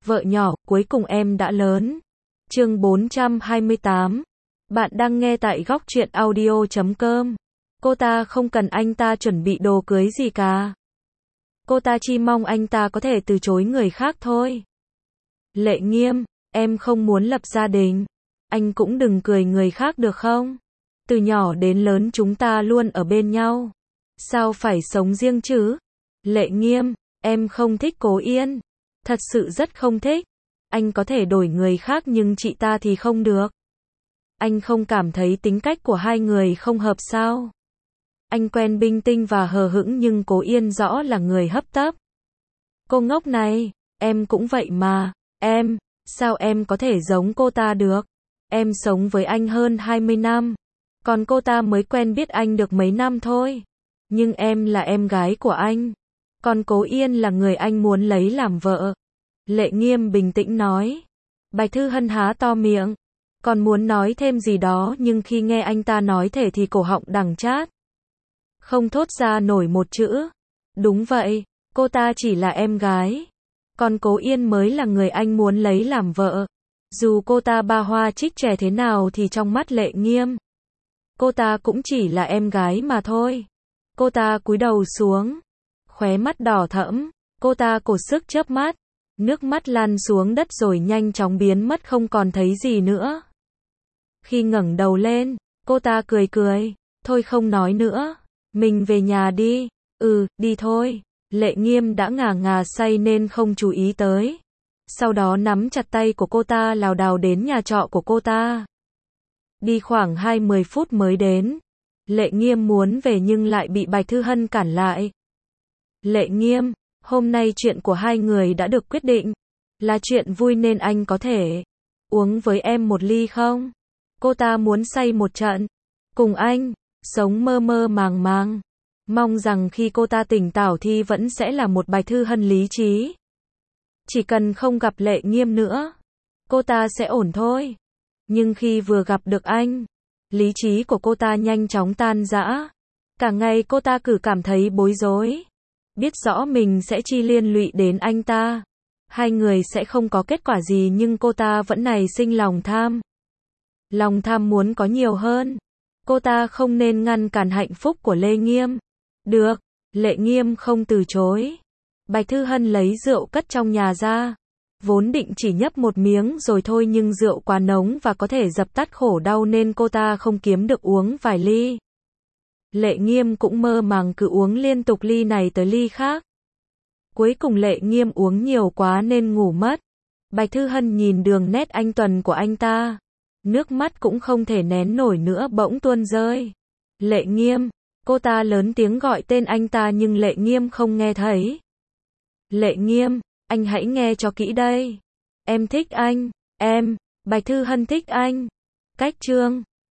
Vợ nhỏ, cuối cùng em đã lớn. Chương 428. Bạn đang nghe tại góc truyện audio.com. Cô ta không cần anh ta chuẩn bị đồ cưới gì cả. Cô ta chỉ mong anh ta có thể từ chối người khác thôi. Lệ Nghiêm, em không muốn lập gia đình. Anh cũng đừng cười người khác được không? Từ nhỏ đến lớn chúng ta luôn ở bên nhau. Sao phải sống riêng chứ? Lệ Nghiêm, em không thích Cố Yên. Thật sự rất không thích. Anh có thể đổi người khác nhưng chị ta thì không được. Anh không cảm thấy tính cách của hai người không hợp sao? Anh quen bình tĩnh và hờ hững nhưng Cố Yên rõ là người hấp tấp. Cô ngốc này, em cũng vậy mà. Sao em có thể giống cô ta được? Em sống với anh hơn 20 năm. Còn cô ta mới quen biết anh được mấy năm thôi. Nhưng em là em gái của anh. Còn Cố Yên là người anh muốn lấy làm vợ. Lệ Nghiêm bình tĩnh nói. Bạch Thư Hân há to miệng. Còn muốn nói thêm gì đó nhưng khi nghe anh ta nói thế thì cổ họng đắng chát. Không thốt ra nổi một chữ. Đúng vậy, cô ta chỉ là em gái. Còn Cố Yên mới là người anh muốn lấy làm vợ. Dù cô ta ba hoa trích trẻ thế nào thì trong mắt Lệ Nghiêm, cô ta cũng chỉ là em gái mà thôi. Cô ta cúi đầu xuống, khóe mắt đỏ thẫm, cô ta cố sức chớp mắt, nước mắt lăn xuống đất rồi nhanh chóng biến mất không còn thấy gì nữa. Khi ngẩng đầu lên, cô ta cười cười, thôi không nói nữa, mình về nhà đi. Đi thôi. Lệ Nghiêm đã ngà say nên không chú ý tới. Sau đó nắm chặt tay của cô ta lảo đảo đến nhà trọ của cô ta. Đi khoảng 20 phút mới đến. Lệ Nghiêm muốn về nhưng lại bị Bạch Thư Hân cản lại. Lệ Nghiêm, hôm nay chuyện của hai người đã được quyết định. Là chuyện vui nên anh có thể uống với em một ly không? Cô ta muốn say một trận. Cùng anh, sống mơ mơ màng màng. Mong rằng khi cô ta tỉnh táo thì vẫn sẽ là một Bạch Thư Hân lý trí. Chỉ cần không gặp Lệ Nghiêm nữa, cô ta sẽ ổn thôi. Nhưng khi vừa gặp được anh, lý trí của cô ta nhanh chóng tan rã. Cả ngày cô ta cứ cảm thấy bối rối. Biết rõ mình sẽ chỉ liên lụy đến anh ta. Hai người sẽ không có kết quả gì nhưng cô ta vẫn nảy sinh lòng tham. Lòng tham muốn có nhiều hơn. Cô ta không nên ngăn cản hạnh phúc của Lệ Nghiêm. Được, Lệ Nghiêm không từ chối. Bạch Thư Hân lấy rượu cất trong nhà ra. Vốn định chỉ nhấp một miếng rồi thôi nhưng rượu quá nóng và có thể dập tắt khổ đau nên cô ta không kiếm được uống vài ly. Lệ Nghiêm cũng mơ màng cứ uống liên tục ly này tới ly khác. Cuối cùng Lệ Nghiêm uống nhiều quá nên ngủ mất. Bạch Thư Hân nhìn đường nét anh tuần của anh ta. Nước mắt cũng không thể nén nổi nữa bỗng tuôn rơi. Lệ Nghiêm, cô ta lớn tiếng gọi tên anh ta nhưng Lệ Nghiêm không nghe thấy. Lệ Nghiêm, anh hãy nghe cho kỹ đây. Em thích anh, Bạch Thư Hân thích anh. Cách chương